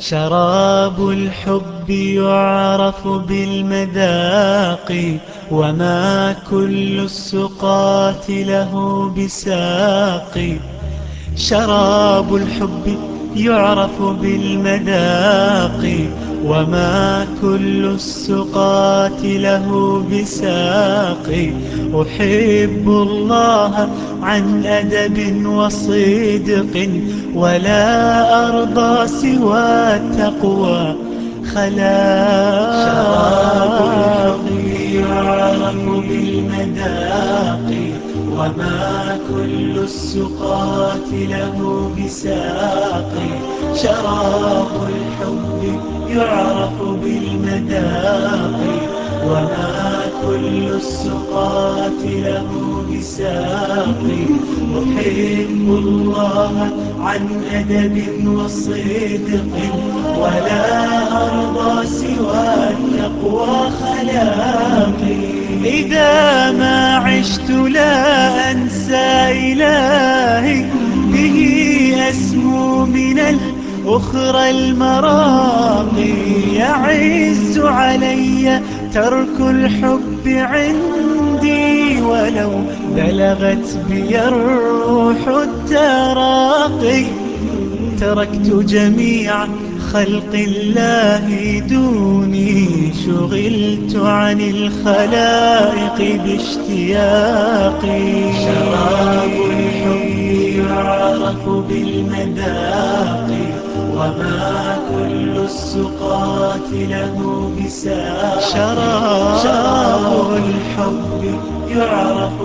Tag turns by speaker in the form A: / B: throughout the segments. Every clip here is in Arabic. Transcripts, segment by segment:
A: شراب الحب يعرف بالمذاق، وما كل السقاة له بساق. شراب الحب يعرف بالمذاق، وما كل السقاة له بساق. أحب الله عن أدب وصدق، ولا أرضى سوى التقوى خلاق. شراب الحب يعرف بالمذاق، وما كل السقاة له بساق. شراب الحب يعرف بالمذاق، وما كل السقاة له بساق. أحب الله عن أدب وصدق، ولا أرضى سوى التقوى خلاقي. إذا ما عشت لا أنسى إلهي، به أسمو من الأخرى المراقي. يعز علي ترك الحب عندي، ولو بلغت بي الروح التراقي. تركت جميع خلق الله دوني، شغلت عن الخلائق باشتياقي. شراب الحب يعرف بالمذاق، وما كل السقاة له بساق. شراب الحب يعرف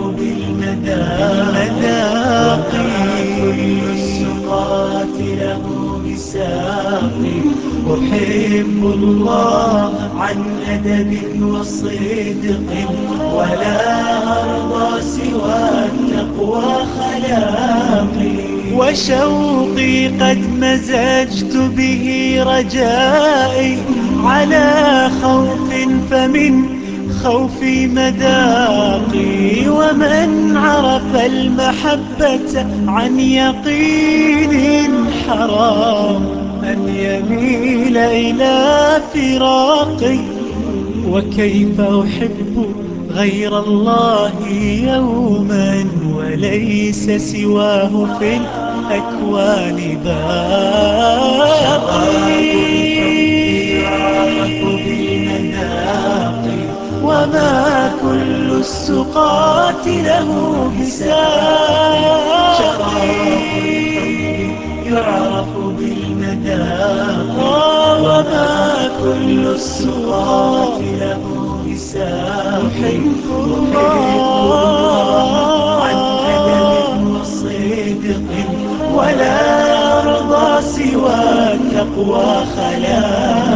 A: بالمذاق، وما كل السقاة له بساق. أحب الله عن أدب وصدق، ولا أرضى سوى التقوى خلاقي. وشوقي قد مزجت به رجائي، على خوف فمن خوفي مذاقي. ومن عرف المحبة عن يقين، حرام أن يميل إلى فراقي. وكيف أحب غير الله يوما، وليس سواه في الأكوان باقي. يعرف بالمذاق، وما كل السقاة له بساق. شراب الحب يعرف بالمذاق، وما كل السقاة له بساق. أحب الله عن أدب وصدق، ولا أرضى سوى التقوى خلاق.